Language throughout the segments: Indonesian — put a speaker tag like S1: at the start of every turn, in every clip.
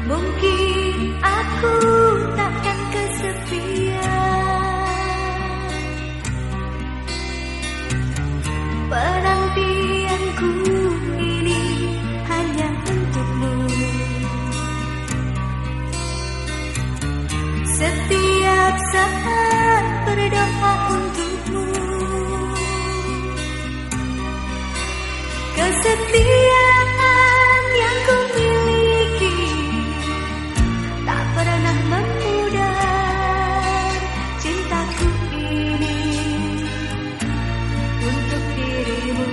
S1: Mungkin aku takkan kesepian. Penantianku ini hanya untukmu. Setiap saat berdoa untukmu. Kesetiaan yang ku miliki tak pernah memudar. Cintaku ini untuk dirimu.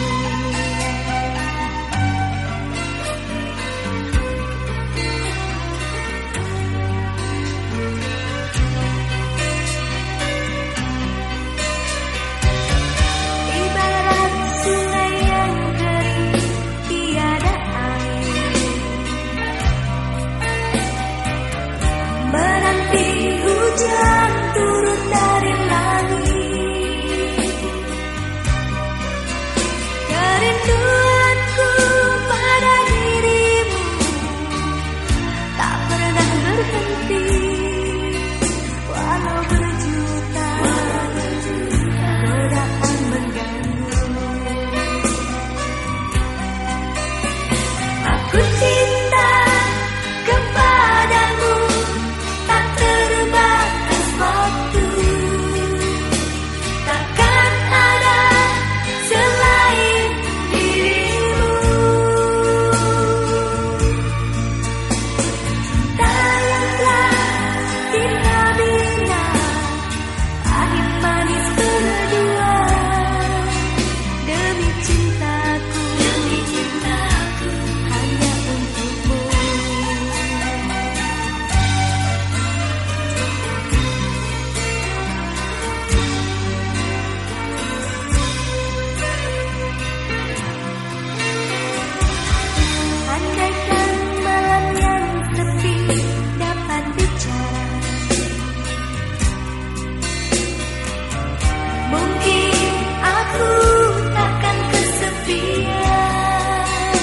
S1: Ibarat sungai yang kering tiada air, menanti hujan turun dari langit. Kerinduanku pada dirimu tak pernah berhenti, walau berjuta godaan mengganggu. Aku cinta kepadamu tak terbatas waktu. Takkan ada selain dirimu. Cinta yang telah kita bina, pahit manis berdua. Demi cintaku hanya untukmu. Andaikan malam yang sepi dapat bicara, mungkin aku takkan kesepian.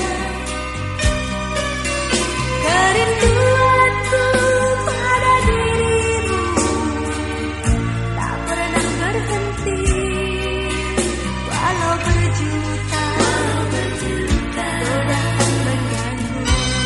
S1: Kerinduanku pada dirimu tak pernah berhenti, walau berjuta godaan mengganggu.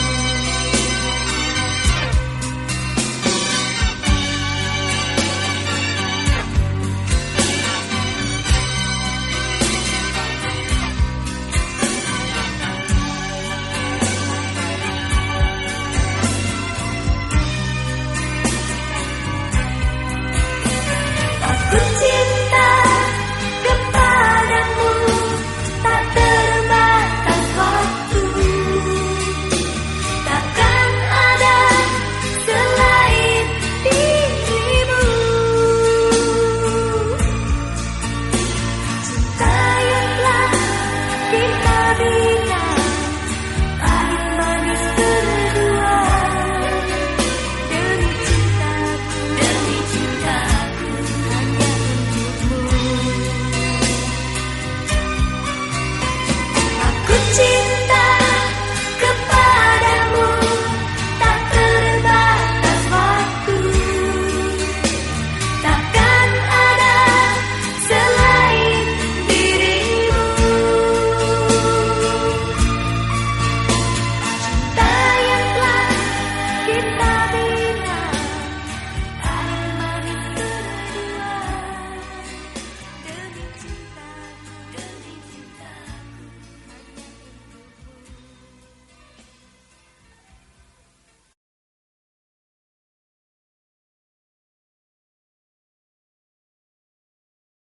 S1: Aku cinta kepadamu tak terbatas waktu. Takkan ada selain dirimu. Cinta yang telah kita bina, pahit manis berdua. Demi cintaku hanya untukmu. Aku cinta